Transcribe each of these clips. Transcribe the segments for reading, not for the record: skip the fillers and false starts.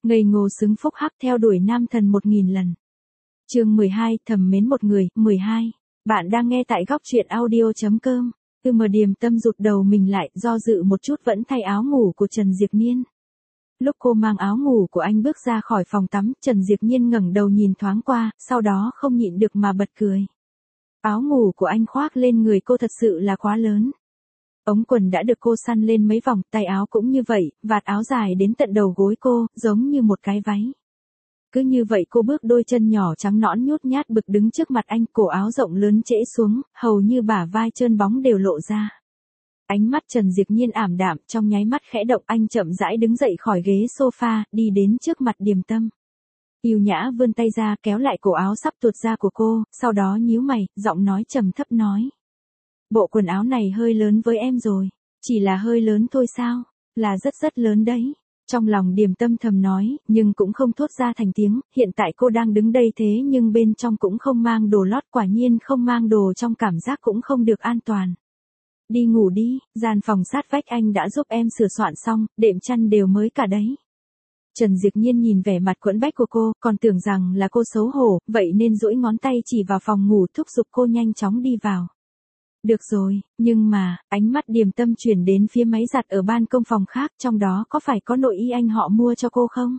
Ngây ngô xứng phúc hắc theo đuổi nam thần 1000 lần. Chương 12, thầm mến một người, 12. Bạn đang nghe tại góc truyện audio.com. Điềm Tâm rụt đầu mình lại, do dự một chút vẫn thay áo ngủ của Trần Diệp Nhiên. Lúc cô mang áo ngủ của anh bước ra khỏi phòng tắm, Trần Diệp Nhiên ngẩng đầu nhìn thoáng qua, sau đó không nhịn được mà bật cười. Áo ngủ của anh khoác lên người cô thật sự là quá lớn. Ống quần đã được cô săn lên mấy vòng, tay áo cũng như vậy, vạt áo dài đến tận đầu gối cô, giống như một cái váy. Cứ như vậy cô bước đôi chân nhỏ trắng nõn nhút nhát bực đứng trước mặt anh, cổ áo rộng lớn trễ xuống, hầu như bả vai trơn bóng đều lộ ra. Ánh mắt Trần Diệp Nhiên ảm đạm, trong nháy mắt khẽ động, anh chậm rãi đứng dậy khỏi ghế sofa, đi đến trước mặt Điềm Tâm. Yêu nhã vươn tay ra kéo lại cổ áo sắp tuột ra của cô, sau đó nhíu mày, giọng nói trầm thấp nói. Bộ quần áo này hơi lớn với em rồi. Chỉ là hơi lớn thôi sao? Là rất rất lớn đấy. Trong lòng Điềm Tâm thầm nói, nhưng cũng không thốt ra thành tiếng, hiện tại cô đang đứng đây thế nhưng bên trong cũng không mang đồ lót, quả nhiên không mang đồ trong cảm giác cũng không được an toàn. Đi ngủ đi, gian phòng sát vách anh đã giúp em sửa soạn xong, đệm chăn đều mới cả đấy. Trần Diệp Nhiên nhìn vẻ mặt quẫn bách của cô, còn tưởng rằng là cô xấu hổ, vậy nên duỗi ngón tay chỉ vào phòng ngủ thúc giục cô nhanh chóng đi vào. Được rồi, nhưng mà, ánh mắt Điềm Tâm chuyển đến phía máy giặt ở ban công phòng khác, trong đó có phải có nội y anh họ mua cho cô không?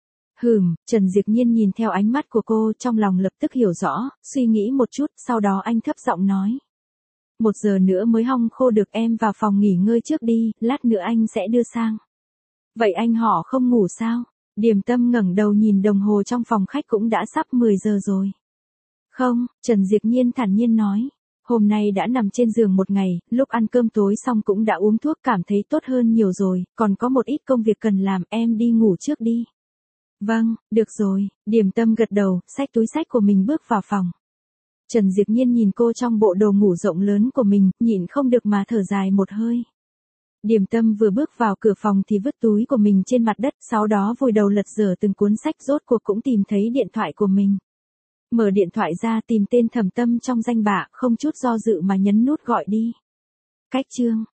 Trần Diệp Nhiên nhìn theo ánh mắt của cô, trong lòng lập tức hiểu rõ, suy nghĩ một chút, sau đó anh thấp giọng nói. 1 giờ nữa mới hong khô được, em vào phòng nghỉ ngơi trước đi, lát nữa anh sẽ đưa sang. Vậy anh họ không ngủ sao? Điềm Tâm ngẩng đầu nhìn đồng hồ trong phòng khách cũng đã sắp 10 giờ rồi. Không, Trần Diệp Nhiên thản nhiên nói. Hôm nay đã nằm trên giường một ngày, lúc ăn cơm tối xong cũng đã uống thuốc, cảm thấy tốt hơn nhiều rồi, còn có một ít công việc cần làm, em đi ngủ trước đi. Vâng, được rồi, Điềm Tâm gật đầu, xách túi xách của mình bước vào phòng. Trần Diệp Nhiên nhìn cô trong bộ đồ ngủ rộng lớn của mình, nhịn không được mà thở dài một hơi. Điềm Tâm vừa bước vào cửa phòng thì vứt túi của mình trên mặt đất, sau đó vùi đầu lật dở từng cuốn sách, rốt cuộc cũng tìm thấy điện thoại của mình. Mở điện thoại ra tìm tên Thẩm Tâm trong danh bạ, không chút do dự mà nhấn nút gọi đi. Cách chương